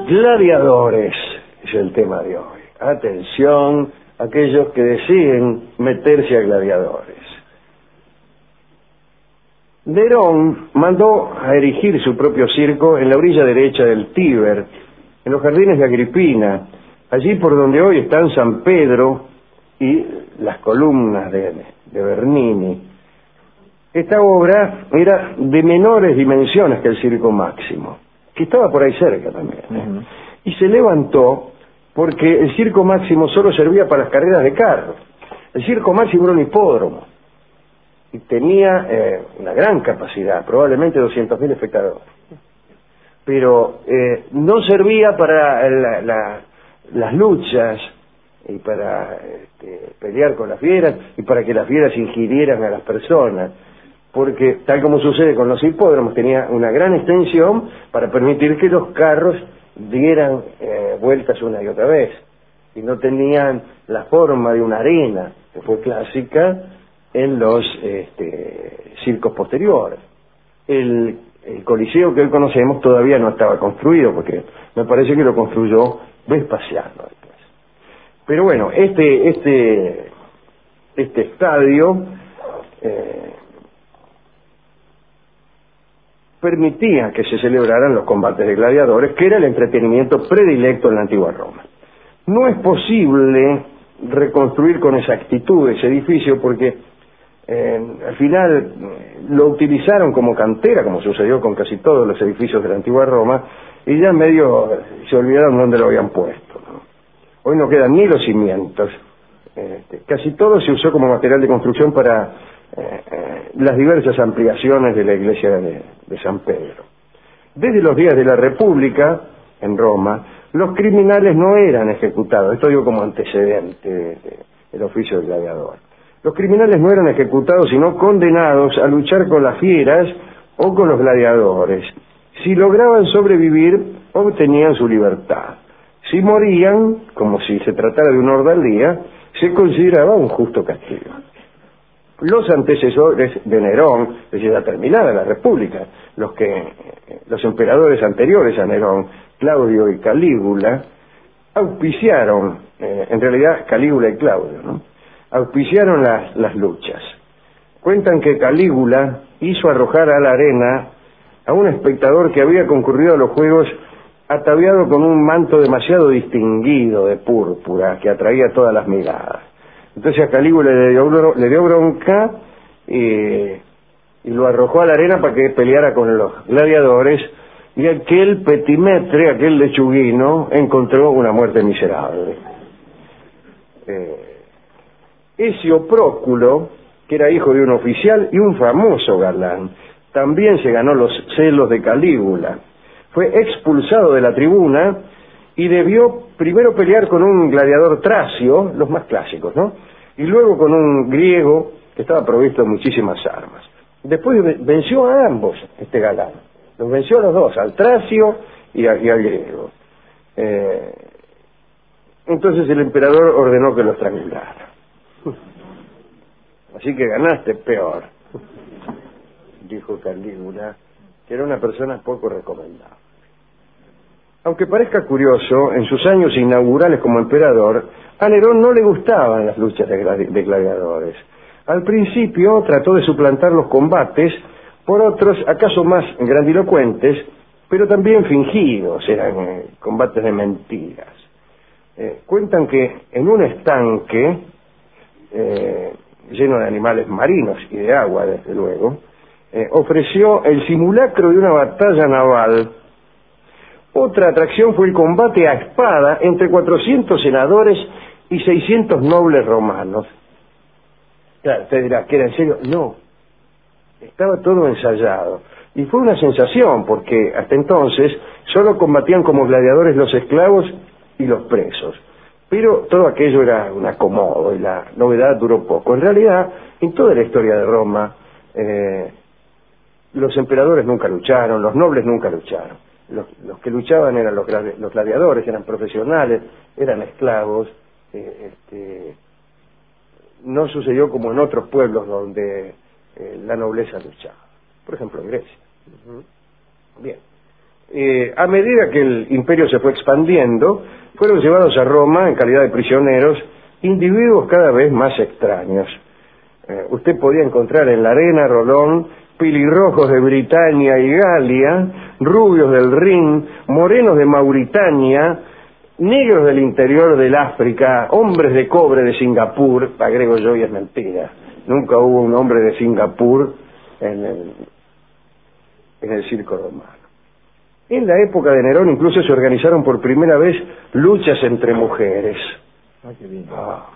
Gladiadores es el tema de hoy. Atención, aquellos que deseen meterse a gladiadores. Nerón mandó a erigir su propio circo en la orilla derecha del Tíber, en los jardines de Agripina, allí por donde hoy están San Pedro y las columnas de Bernini. Esta obra era de menores dimensiones que el Circo Máximo, que estaba por ahí cerca también, y se levantó porque el Circo Máximo solo servía para las carreras de carros. El Circo Máximo era un hipódromo y tenía una gran capacidad, probablemente 200.000 espectadores, pero no servía para las luchas y para pelear con las fieras y para que las fieras ingirieran a las personas, porque tal como sucede con los hipódromos, tenía una gran extensión para permitir que los carros dieran vueltas una y otra vez, y no tenían la forma de una arena, que fue clásica en los circos posteriores. El Coliseo que hoy conocemos todavía no estaba construido, porque me parece que lo construyó Vespasiano después. Pero bueno, este estadio permitía que se celebraran los combates de gladiadores, que era el entretenimiento predilecto en la antigua Roma. No es posible reconstruir con exactitud ese edificio porque al final lo utilizaron como cantera, como sucedió con casi todos los edificios de la antigua Roma, y ya medio se olvidaron dónde lo habían puesto, ¿no? Hoy no quedan ni los cimientos. Casi todo se usó como material de construcción para las diversas ampliaciones de la iglesia de San Pedro. Desde los días de la República, en Roma, los criminales no eran ejecutados. Esto digo como antecedente del oficio del gladiador. Los criminales no eran ejecutados, sino condenados a luchar con las fieras o con los gladiadores. Si lograban sobrevivir, obtenían su libertad. Si morían, como si se tratara de una ordalía, se consideraba un justo castigo. Los antecesores de Nerón, es decir, ya terminada la República, los emperadores anteriores a Nerón, Claudio y Calígula, auspiciaron, en realidad Calígula y Claudio, ¿no?, auspiciaron las luchas. Cuentan que Calígula hizo arrojar a la arena a un espectador que había concurrido a los juegos ataviado con un manto demasiado distinguido de púrpura que atraía todas las miradas. Entonces a Calígula le dio bronca y lo arrojó a la arena para que peleara con los gladiadores, y aquel petimetre, aquel lechuguino, encontró una muerte miserable. Escio Próculo, que era hijo de un oficial y un famoso galán, también se ganó los celos de Calígula. Fue expulsado de la tribuna y debió primero pelear con un gladiador tracio, los más clásicos, ¿no?, y luego con un griego que estaba provisto de muchísimas armas. Después venció a ambos, este galán. Los venció a los dos, al tracio y al griego. Entonces el emperador ordenó que los estrangulara. Así que ganaste peor, dijo Calígula, que era una persona poco recomendable. Aunque parezca curioso, en sus años inaugurales como emperador, a Nerón no le gustaban las luchas de gladiadores. Al principio trató de suplantar los combates por otros, acaso más grandilocuentes, pero también fingidos, eran combates de mentiras. Cuentan que en un estanque lleno de animales marinos y de agua, desde luego, ofreció el simulacro de una batalla naval. Otra atracción fue el combate a espada entre 400 senadores y 600 nobles romanos. Claro, usted dirá, ¿que era en serio? No, estaba todo ensayado. Y fue una sensación, porque hasta entonces solo combatían como gladiadores los esclavos y los presos. Pero todo aquello era un acomodo y la novedad duró poco. En realidad, en toda la historia de Roma, los emperadores nunca lucharon, los nobles nunca lucharon. Los que luchaban eran los gladiadores, eran profesionales, eran esclavos. No sucedió como en otros pueblos donde la nobleza luchaba. Por ejemplo, en Grecia. Bien. A medida que el imperio se fue expandiendo, fueron llevados a Roma en calidad de prisioneros individuos cada vez más extraños. Usted podía encontrar en la arena, Rolón, pelirrojos de Britania y Galia, rubios del Rin, morenos de Mauritania, negros del interior del África, hombres de cobre de Singapur. Agrego yo, y es mentira, nunca hubo un hombre de Singapur en el circo romano. En la época de Nerón incluso se organizaron por primera vez luchas entre mujeres. Qué bien.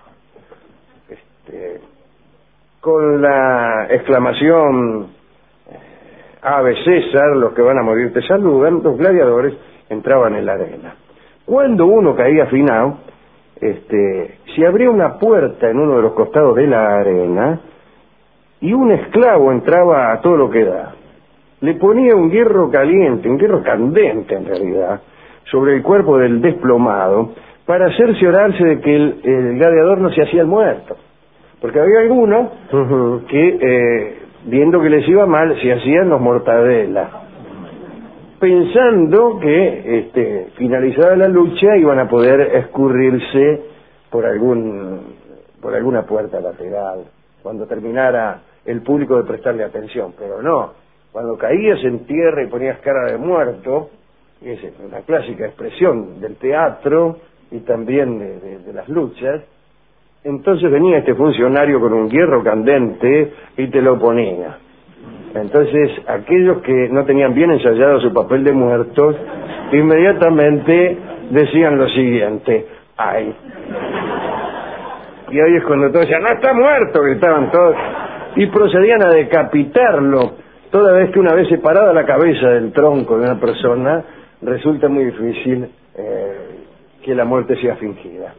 Con la exclamación Ave César, los que van a morir te saludan, los gladiadores entraban en la arena. Cuando uno caía afinado, se abría una puerta en uno de los costados de la arena y un esclavo entraba a todo lo que da. Le ponía un hierro caliente, un hierro candente en realidad, sobre el cuerpo del desplomado para cerciorarse de que el gladiador no se hacía el muerto. Porque había algunos que, viendo que les iba mal, se hacían los mortadelas, pensando que finalizada la lucha iban a poder escurrirse por alguna puerta lateral cuando terminara el público de prestarle atención. Pero no, cuando caías en tierra y ponías cara de muerto, es una clásica expresión del teatro y también de las luchas, entonces venía este funcionario con un hierro candente y te lo ponía. Entonces aquellos que no tenían bien ensayado su papel de muertos inmediatamente decían lo siguiente: ¡ay! Y ahí es cuando todos decían: ¡no está muerto!, gritaban todos, y procedían a decapitarlo, toda vez que una vez separada la cabeza del tronco de una persona resulta muy difícil que la muerte sea fingida.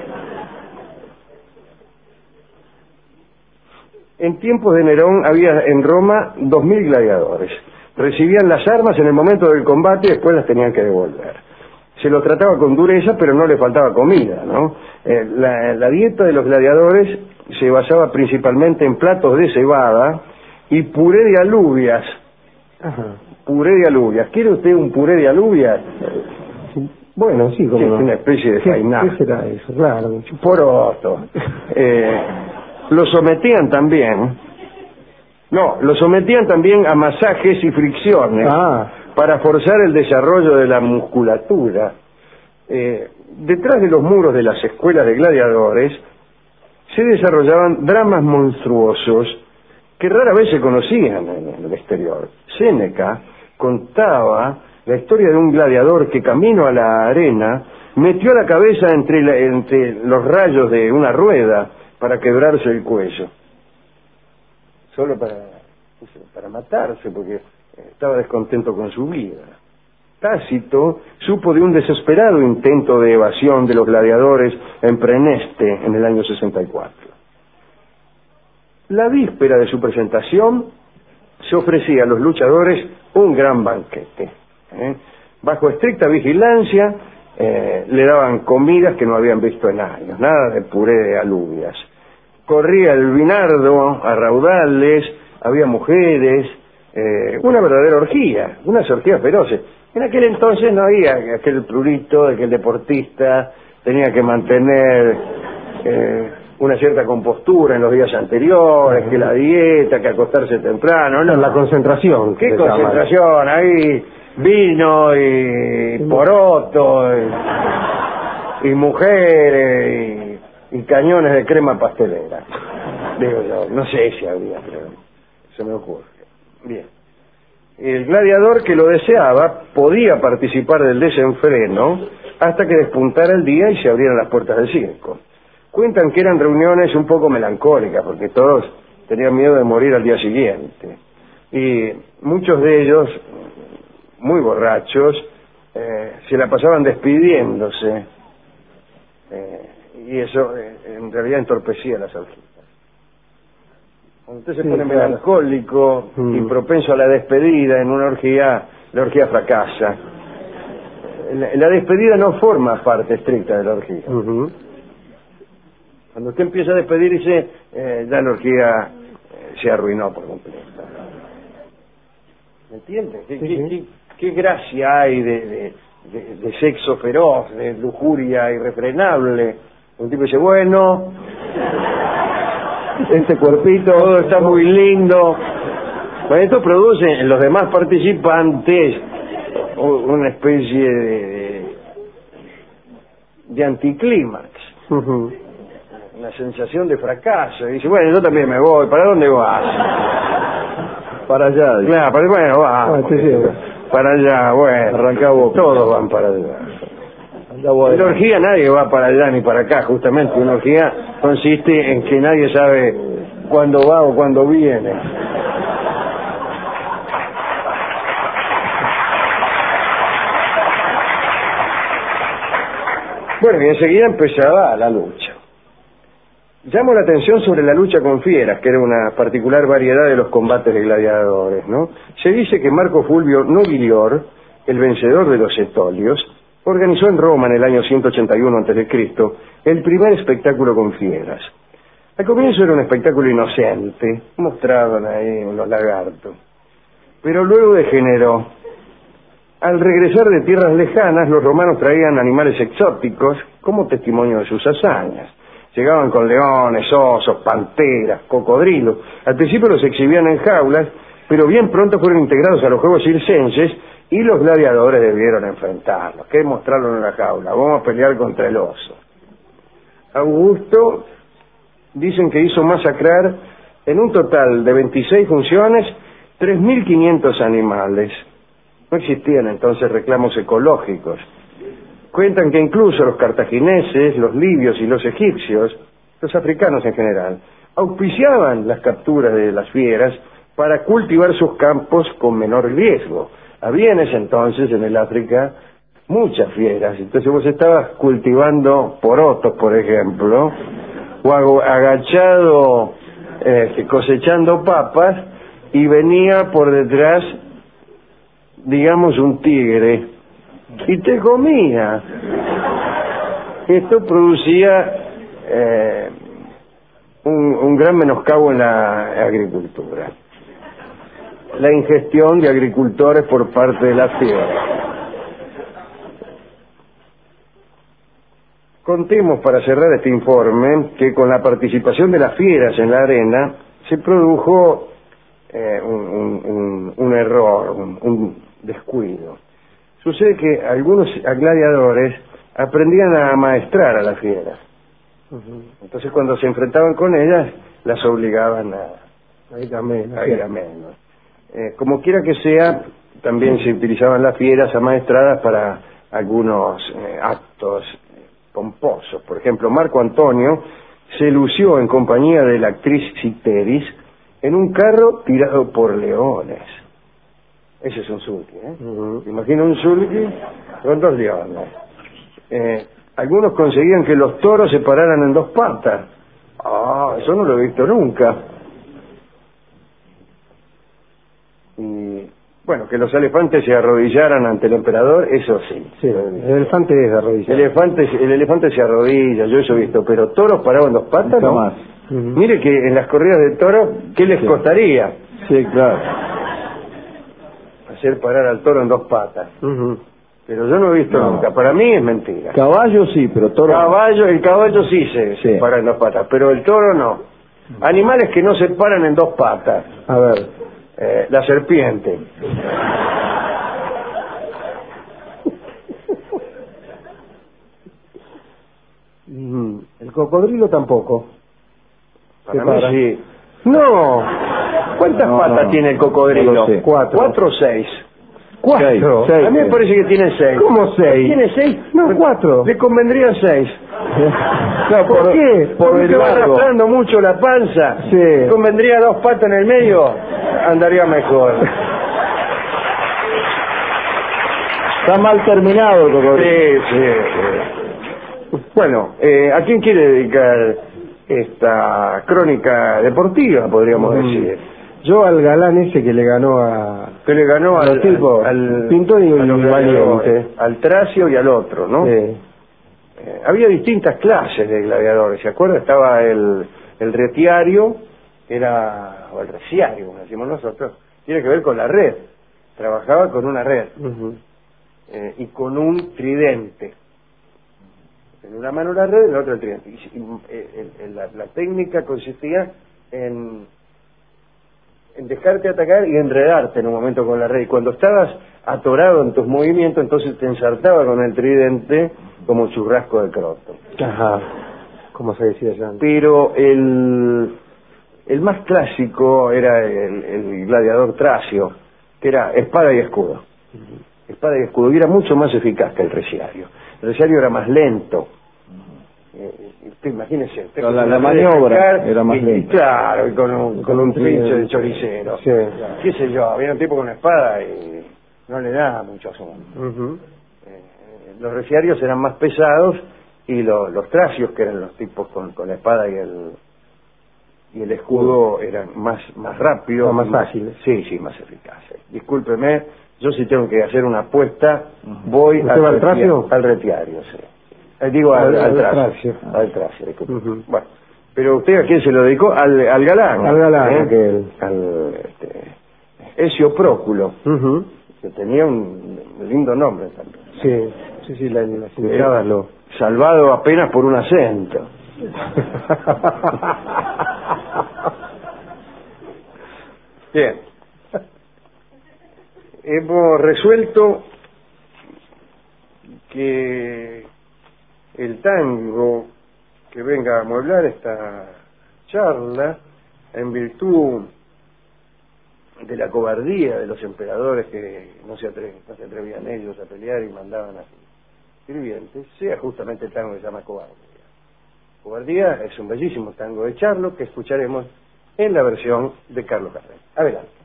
En tiempos de Nerón había en Roma 2.000 gladiadores. Recibían las armas en el momento del combate y después las tenían que devolver. Se los trataba con dureza, pero no les faltaba comida, ¿no? La dieta de los gladiadores se basaba principalmente en platos de cebada y puré de alubias. Ajá. Puré de alubias. ¿Quiere usted un puré de alubias? Bueno, sí, como Sí, no. una especie de fainaje. ¿Qué será eso? Claro. Poroto. Lo sometían también a masajes y fricciones para forzar el desarrollo de la musculatura. Detrás de los muros de las escuelas de gladiadores se desarrollaban dramas monstruosos que rara vez se conocían en el exterior. Séneca contaba la historia de un gladiador que camino a la arena metió la cabeza entre los rayos de una rueda para quebrarse el cuello, solo para matarse, porque estaba descontento con su vida. Tácito supo de un desesperado intento de evasión de los gladiadores en Preneste en el año 64. La víspera de su presentación se ofrecía a los luchadores un gran banquete. Bajo estricta vigilancia le daban comidas que no habían visto en años, nada de puré de alubias. Corría el vinardo a raudales, había mujeres, una verdadera orgía, unas orgías feroces. En aquel entonces no había aquel prurito de que el deportista tenía que mantener una cierta compostura en los días anteriores, que la dieta, que acostarse temprano, no. La concentración. ¿Qué concentración? Ahí vino y poroto y mujeres y cañones de crema pastelera. Digo yo, no sé si había, pero se me ocurre. Bien. El gladiador que lo deseaba podía participar del desenfreno hasta que despuntara el día y se abrieran las puertas del circo. Cuentan que eran reuniones un poco melancólicas porque todos tenían miedo de morir al día siguiente. Y muchos de ellos, muy borrachos, se la pasaban despidiéndose. Y eso en realidad entorpecía las orgías. Cuando usted se pone melancólico y propenso a la despedida en una orgía, la orgía fracasa. La despedida no forma parte estricta de la orgía. Cuando usted empieza a despedirse, ya la orgía se arruinó por completo. ¿Me entiende? qué gracia hay de sexo feroz, de lujuria irrefrenable. Un tipo dice, bueno, este cuerpito, todo está muy lindo. Bueno, esto produce en los demás participantes una especie de anticlímax. Una sensación de fracaso. Y dice, bueno, yo también me voy. ¿Para dónde vas? Para allá. Claro, bueno, va. Para allá, bueno. Arrancamos. Todos van para allá. En la orgía nadie va para allá ni para acá, justamente. Una orgía consiste en que nadie sabe cuándo va o cuándo viene. Bueno, y enseguida empezaba la lucha. Llamo la atención sobre la lucha con fieras, que era una particular variedad de los combates de gladiadores, ¿no? Se dice que Marco Fulvio Nobilior, el vencedor de los etolios, organizó en Roma en el año 181 a.C. el primer espectáculo con fieras. Al comienzo era un espectáculo inocente, mostraban ahí unos lagartos, pero luego degeneró. Al regresar de tierras lejanas, los romanos traían animales exóticos como testimonio de sus hazañas. Llegaban con leones, osos, panteras, cocodrilos. Al principio los exhibían en jaulas, pero bien pronto fueron integrados a los juegos circenses y los gladiadores debieron enfrentarlos. ¿Qué mostraron en la jaula? Vamos a pelear contra el oso. Augusto dicen que hizo masacrar en un total de 26 funciones 3.500 animales. No existían entonces reclamos ecológicos. Cuentan que incluso los cartagineses, los libios y los egipcios, los africanos en general, auspiciaban las capturas de las fieras para cultivar sus campos con menor riesgo. Había en ese entonces en el África muchas fieras, entonces vos estabas cultivando porotos, por ejemplo, o agachado cosechando papas, y venía por detrás, digamos, un tigre y te comía. Esto producía un gran menoscabo en la agricultura, la ingestión de agricultores por parte de las fieras. Contemos, para cerrar este informe, que con la participación de las fieras en la arena se produjo un error, un descuido. Sucede que algunos gladiadores aprendían a amaestrar a las fieras. Entonces cuando se enfrentaban con ellas, las obligaban a ir a menos. Como quiera que sea, también se utilizaban las fieras amaestradas para algunos actos pomposos. Por ejemplo, Marco Antonio se lució en compañía de la actriz Citeris en un carro tirado por leones. Ese es un sulky, Imagina un sulky con 2 leones. Algunos conseguían que los toros se pararan en 2 patas. Eso no lo he visto nunca. Y bueno, que los elefantes se arrodillaran ante el emperador, eso sí. Sí, el elefante es de arrodillar. El elefante se arrodilla, yo eso he visto, pero toros parados en 2 patas, ¿no? Más. Mire que en las corridas de toros, ¿qué les costaría? Sí, claro. Hacer parar al toro en 2 patas. Pero yo no he visto nunca. Para mí es mentira. Caballo sí, pero toro El caballo sí se para en 2 patas, pero el toro no. Animales que no se paran en 2 patas. A ver. La serpiente. El cocodrilo tampoco. Para mí sí. No. ¿Cuántas patas tiene el cocodrilo? No sé. 4 o 6. 4. A mí me parece que tiene 6. ¿Cómo 6? ¿Tiene 6? No, 4. Le convendrían 6. No, ¿Por qué? Por Porque el va largo. arrastrando mucho la panza. Sí. Convendría 2 patas en el medio, andaría mejor. Está mal terminado el cocodrilo. Sí. Bueno, ¿a quién quiere dedicar esta crónica deportiva, podríamos decir? Yo al galán ese que le ganó a... Que le ganó al pintor y a los gladiadores, valiente. al Tracio y al otro, ¿no? Sí. Había distintas clases de gladiadores, ¿se acuerda? Estaba el retiario, o el reciario, como decimos nosotros, tiene que ver con la red. trabajaba con una red y con un tridente. En una mano la red, en la otra el tridente. La técnica consistía en dejarte atacar y enredarte en un momento con la red. Y cuando estabas atorado en tus movimientos, entonces te ensartaba con el tridente como un churrasco de croto. Ajá, como se decía ya antes. Pero el más clásico era el gladiador tracio, que era espada y escudo. Espada y escudo, y era mucho más eficaz que el resiario. El resiario era más lento. Usted imagínese, la maniobra era más lenta. Claro, y con un trinche de choricero. Sí. Qué sé yo, había un tipo con una espada y no le daba mucho asunto. Los resiarios eran más pesados y los tracios, que eran los tipos con la espada y el escudo, eran más rápidos, más ágiles. Sí, más eficaces. Discúlpeme, yo sí tengo que hacer una apuesta, voy al tracio. Al retiario, sí. Digo al tracio. Al tracio, disculpe. Bueno, pero usted, ¿a quién se lo dedicó? Al galán. Al galán, al Ezio Próculo, que tenía un lindo nombre también. Sí, las indicadas lo... Salvado apenas por un acento. Bien. Hemos resuelto que el tango que venga a amueblar esta charla, en virtud de la cobardía de los emperadores que no se atrevían ellos a pelear y mandaban a sus sirvientes, sea justamente el tango que se llama Cobardía. Cobardía es un bellísimo tango de Charlo que escucharemos en la versión de Carlos Carrera. Adelante.